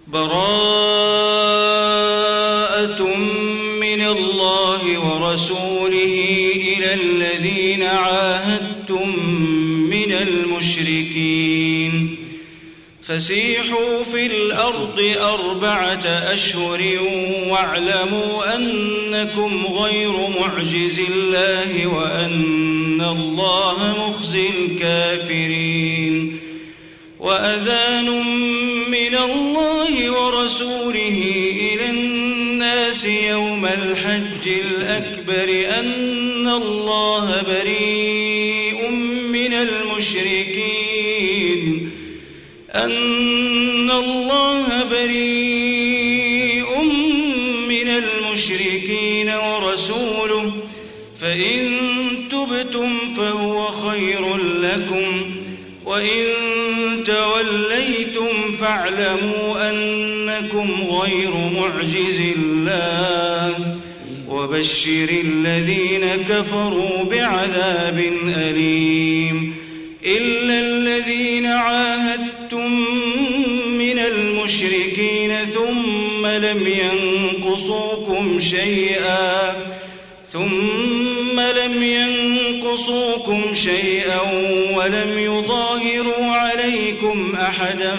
براءة من الله ورسوله إلى الذين عاهدتم من المشركين فسيحوا في الأرض 4 أشهر واعلموا أنكم غير معجز الله وأن الله مخزي الكافرين وأذان من الله ورسوله إلى الناس يوم الحج الأكبر أن الله بريء من المشركين ورسوله فإن تبتم فهو خير لكم وإن توليتم فاعلموا أنكم غير معجز الله وبشر الذين كفروا بعذاب أليم إلا الذين عاهدتم من المشركين ثم لم ينقصوكم شيئا ولم يظاهروا عليكم أحدا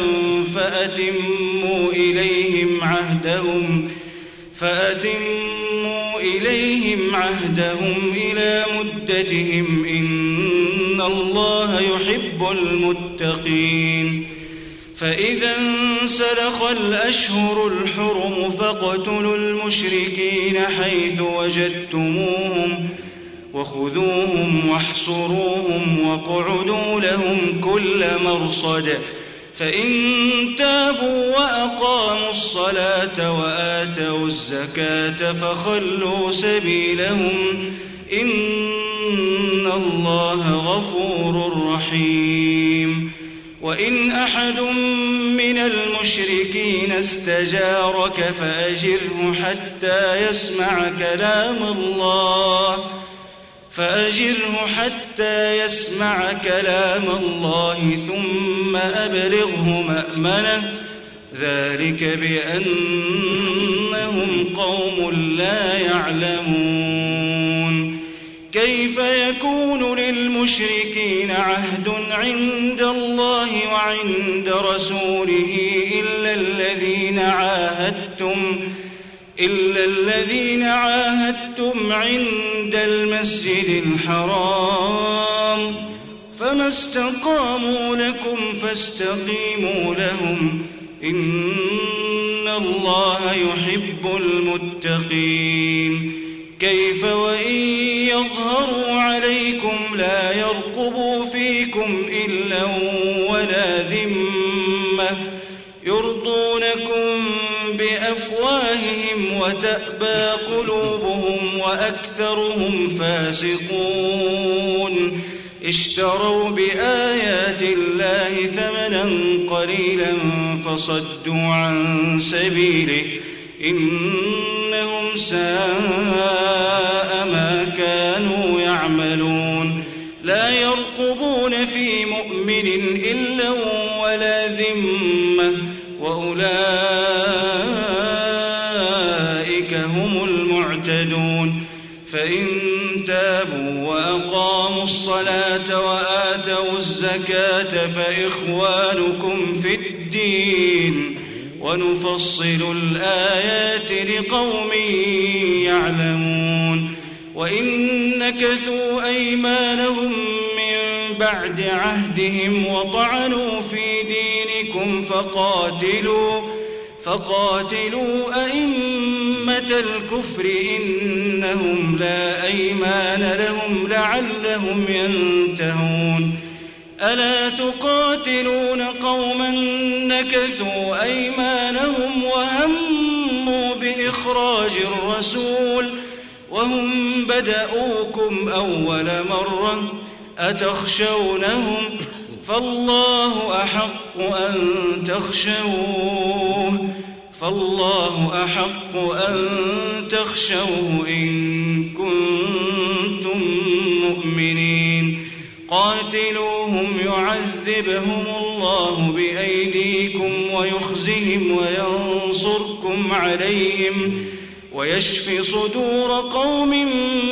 فأتموا إليهم عهدهم إلى مدتهم إن الله يحب المتقين فإذا انسلخ الأشهر الحرم فاقتلوا المشركين حيث وجدتموهم وخذوهم واحصروهم واقعدوا لهم كل مرصد فإن تابوا وأقاموا الصلاة وآتوا الزكاة فخلوا سبيلهم إن الله غفور رحيم وإن أحد من المشركين استجارك فأجره حتى يسمع كلام الله ثم أبلغه مأمنه ذلك بأنهم قوم لا يعلمون كيف يكون للمشركين عهد عند الله وعند رسوله إلا الذين عاهدتم عند المسجد الحرام فما استقاموا لكم فاستقيموا لهم إن الله يحب المتقين كيف وإن يظهروا عليكم لا يرقبوا فيكم إلا ولا ذمة يرضونكم بأفواههم وتأبى قلوبهم وأكثرهم فاسقون اشتروا بآيات الله ثمنا قليلا فصدوا عن سبيله إنهم ساء ما كانوا يعملون لا يرقبون في مؤمن إلا ولا ذمة وأولئك هم المعتدون فإن تابوا وأقاموا الصلاة وآتوا الزكاة فإخوانكم في الدين ونفصل الآيات لقوم يعلمون وإن نكثوا أيمانهم من بعد عهدهم وطعنوا في دينكم فقاتلوا أئمة الكفر إنهم لا أيمان لهم لعلهم ينتهون ألا تقاتلون قوما نكثوا أيمانهم وهموا بإخراج الرسول وهم بدأوكم أول مرة أتخشونهم فالله أحق أن تخشوه إن كنتم مؤمنين قاتلوهم يعذبهم الله بأيديكم ويخزهم وينصركم عليهم ويشف صدور قوم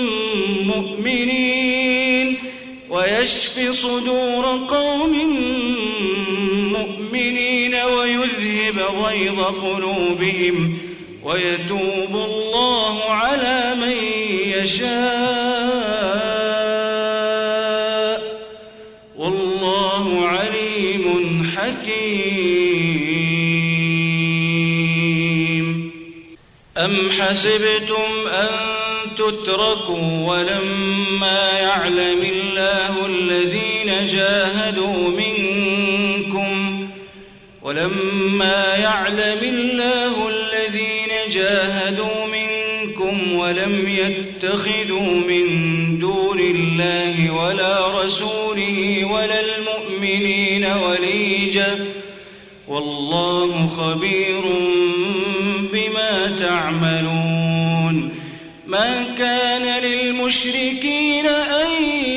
مؤمنين ويذهب غيظ قلوبهم ويتوب الله على من يشاء والله عليم حكيم. أم حسبتم أن تتركوا ولما يعلم الله الذين جاهدوا منكم ولم يتخذوا من دون الله ولا رسوله ولا المؤمنين وليجا والله خبير بما تعملون. ما كان للمشركين أن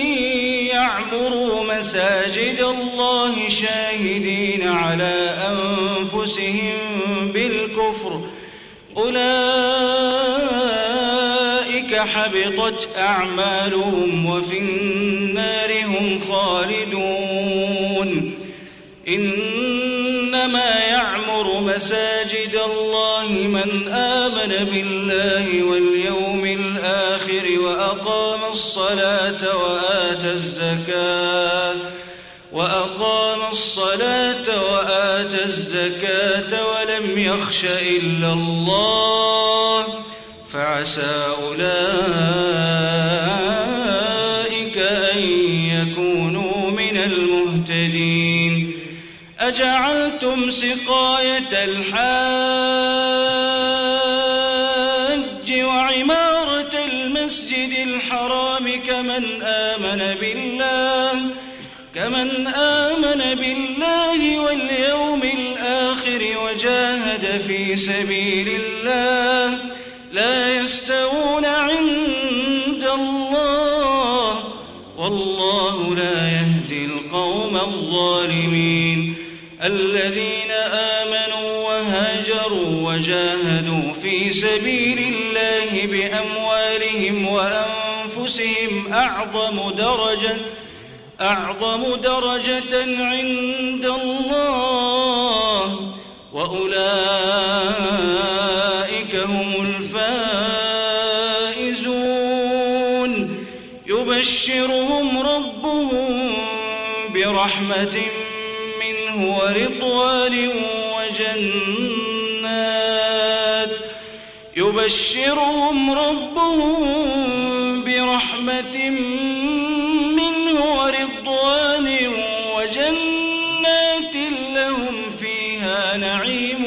يعمروا مساجد الله شاهدين على أنفسهم بالكفر أولئك حبطت أعمالهم وفي النار هم خالدون. إنما يعمر مساجد الله من آمن بالله واليوم الآخر وأقام الصلاة وآتى الزكاة ولم يخش إلا الله فعسى أولئك أن يكونوا من المهتدين. أجعلتم سقاية الحاج وعمارة المسجد الحرام كمن آمن بالله واليوم الآخر وجاهد في سبيل الله لا يستوون عند الله والله لا يهدي القوم الظالمين. الذين آمنوا وهاجروا وجاهدوا في سبيل الله بأموالهم وأنفسهم أعظم درجة عند الله وأولئك هم الفائزون. يبشرهم ربهم برحمة منه ورضوان وجنات لهم فيها نعيم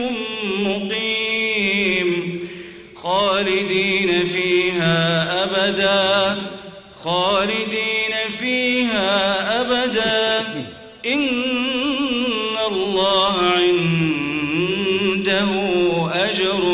مقيم خالدين فيها أبدا إن الله عنده أجر